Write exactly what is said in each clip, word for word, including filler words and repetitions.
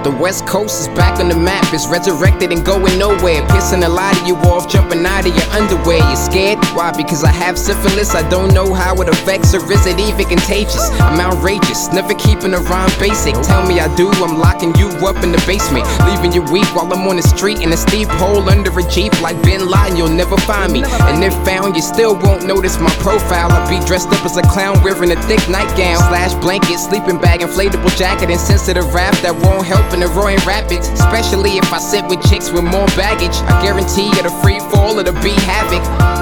The West Coast is back on the map, it's resurrected and going nowhere. Pissing a lot of you off, jumping out of your underwear. You scared? Why? Because I have syphilis. I don't know how it affects, or is it even contagious? I'm outrageous, never keeping a rhyme basic. Tell me I do, I'm locking you up in the basement, leaving you weak while I'm on the street in a steep hole under a Jeep. Like Bin Laden, you'll never find me, and if found, you still won't notice my profile. I be dressed up as a clown wearing a thick nightgown slash blanket, sleeping bag, inflatable jacket, and sensitive rap that won't help in the Roaring Rapids, especially if I sit with chicks with more baggage. I guarantee you the free fall, it'll be havoc.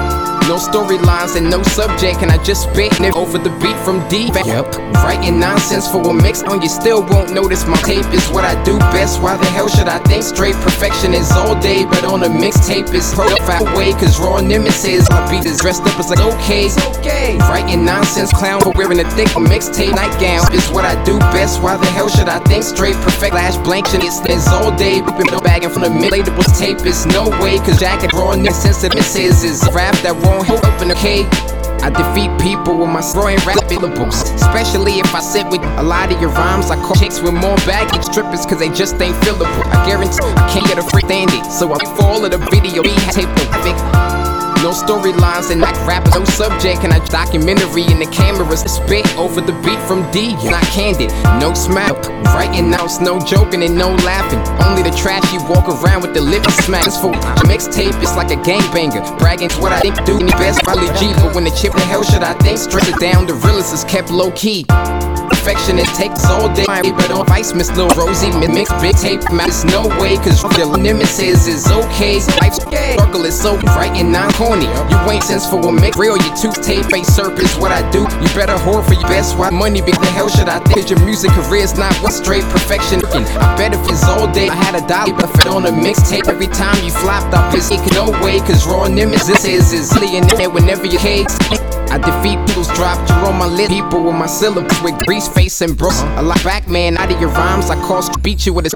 No storylines and no subject, and I just spit over the beat from D. Yep, writing nonsense for a mix on you still won't notice. My tape is what I do best. Why the hell should I think straight? Perfection is all day, but on a mixtape is profile away. Cause raw nemesis, my beat is dressed up as like okay, okay. Writing nonsense clown for wearing a thick mixtape nightgown is what I do best. Why the hell should I think straight? Perfect flash blank shit is all day. Whipping the bag in from the relatable tape is no way. Cause jacket raw nemesis is is rap that won't help up in the cave. I defeat people with my Roaring Rapids syllables, especially if I sit with a lot of your rhymes. I call chicks with more baggage strippers cause they just ain't fillable. I guarantee I can't get a free standing, so I fall of the video we tape the graphic. No storylines and not rappers, no subject, and I documentary in the cameras spit over the beat from D. Not candid, no smile, writing notes, no joking and no laughing. Only the trash you walk around with the lips smacks for. Mixtape is like a gangbanger, bragging to what I think do the best. Probably G, but when the chip the hell should I think stress it down? The realest is kept low key. Perfection it takes all day, but on Vice, Miss Lil Rosie, mix big tape, matters no way, cause the nemesis is okay. Life's circle is so bright and non-corny. You ain't sense for a mix, real, you tooth-tape, face surface, what I do. You better whore for your best, why money, big the hell should I think? Your music career's not one straight perfection. I bet if it's all day, I had a dollar, but fit on a mixtape. Every time you flopped up, it's no way, cause raw nemesis is, is in there whenever your cakes. I defeat people's drop, you're on my list. People with my syllables with grease face and bro. A lot back man out of your rhymes. I call beat you with a